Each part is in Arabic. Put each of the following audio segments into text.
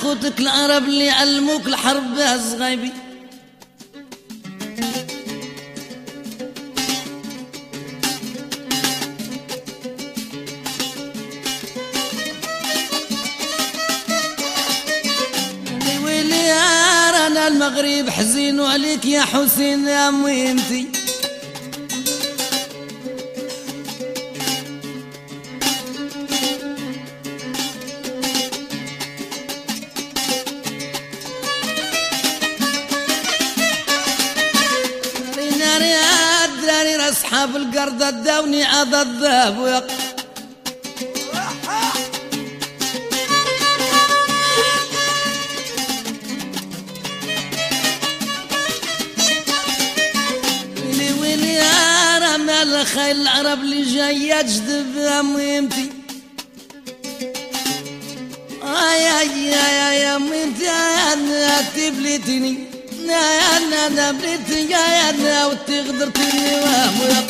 خوتك العرب اللي علموك الحرب الصغيبي. ويلي يا رانا المغرب حزين عليك يا حسين يا ميمتي. أصحاب القرد الدوني عض الذهب ويلي ويلي يا رمى الخيل العرب اللي جاية تجذب يا ميمتي. يا ميمتي يا تبليتني أنا بليتي يا أنا وتغدرتني وهم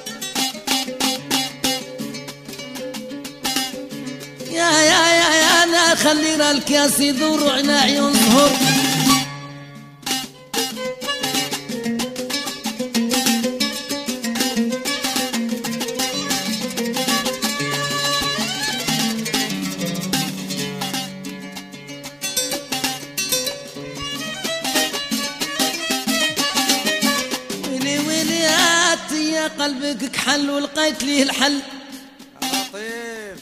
يا أنا خلينا الكاس يدور على عيون ظهور. قلبك كحل ولقيت ليه الحل. لطيف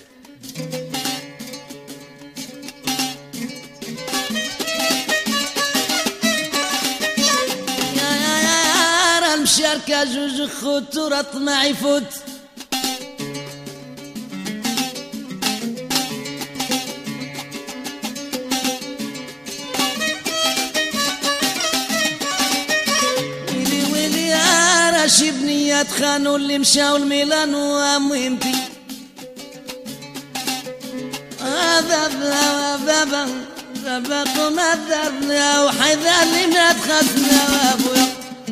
يا المشاركة جوج خوت ورط ما يفوت. شي بنيات خانوا اللي مشاو الميلان وميمتي. بابا قوم ذرنا وحيذا اللي ما تخسنا وابويا.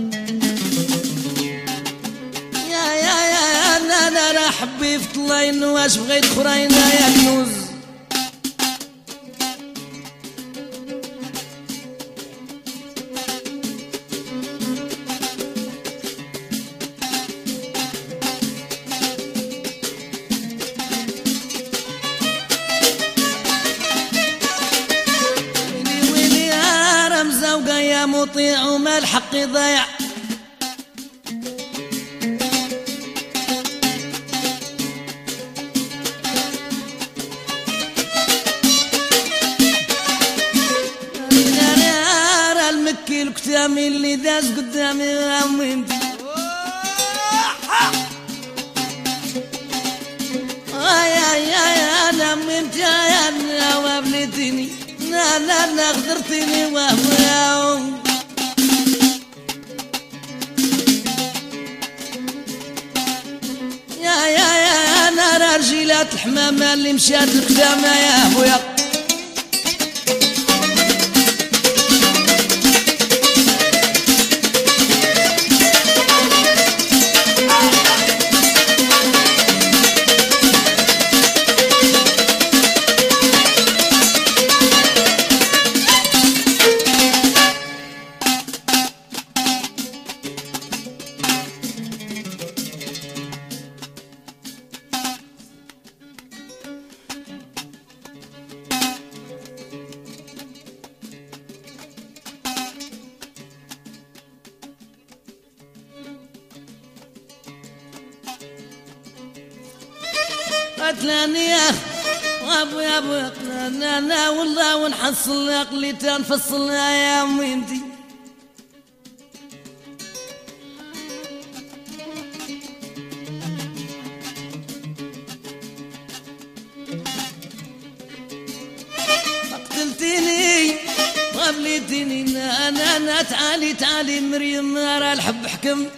يا انا راح حبي في طلاين واش بغيت خرينا يا كنوز. يا مطيع وما الحق ضيع. نار المكي الكتامي اللي داز قدامي يا ميمتي. يا انا ميمتي يا انا وابلتني لا غدرتني وهو يا انا رجيلات الحمامة اللي مشات القدامى يا ابويا. قتلاني يا ابو قتلنا والله ونحصل عقلي تنفصلنا يا ميمتي. قتلتيني وابليتيني انا تعالي مريم راه الحب حكم.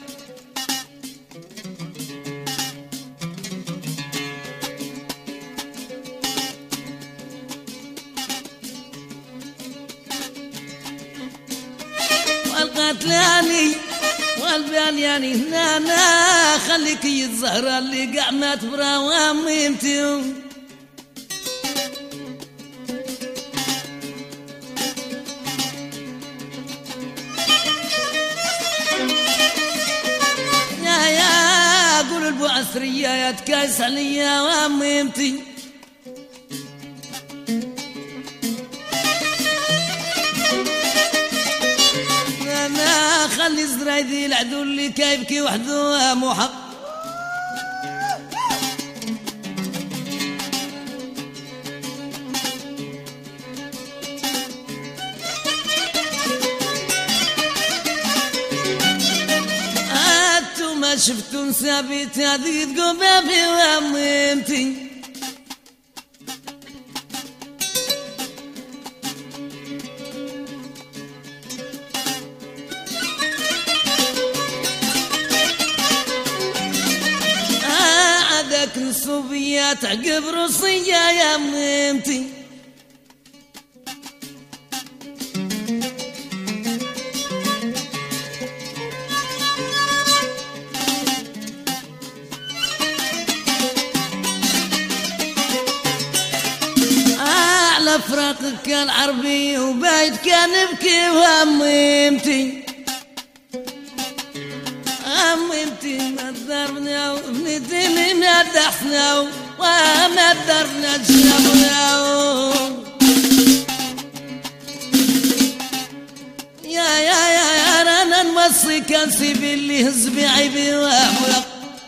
والقتلاني والبانياني هنا خليك الزهرة اللي قاع ما تبرى وميمتي. ثريا يتكاس عليا واميمتي انا خلي زرايدي العدو اللي كيبكي وحده محق ما شفتوا ثابت هذه قبابي واميمتي عادك نصوبيات عقب روسية يا ميمتي فراقك كان عربي وبايت كان يبكي واميمتي اميمتي ما تضربنا وبنيتي اللي ما دحنا وما تضربنا تشربنا يا رانا نوصي كان سيبي اللي هز بعيبي واملق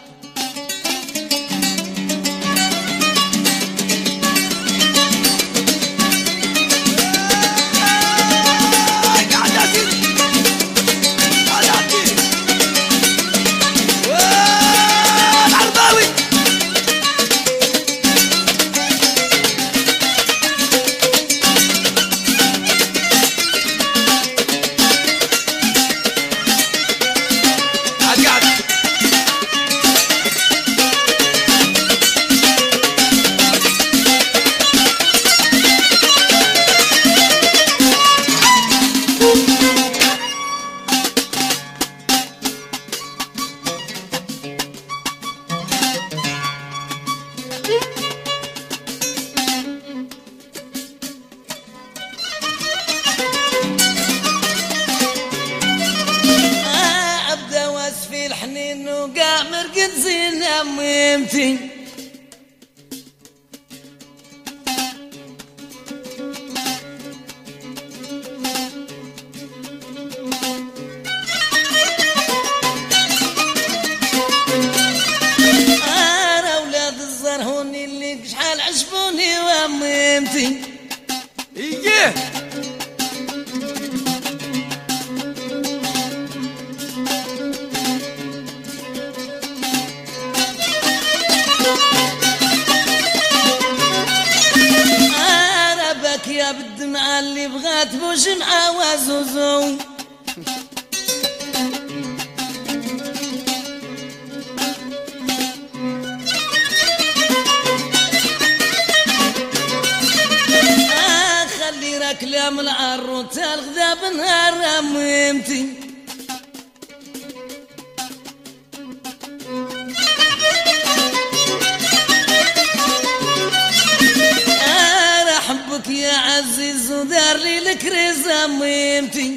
مرقد زين اميمتي انا اولاد الزرهوني اللي شحال عجبوني واميمتي ايه يا بالدمعة اللي بغات بوش مع وزوزو خلي راكلام العروت الغذا بنهار اميمتي يا عزيز ودار لي الكريز اميمتي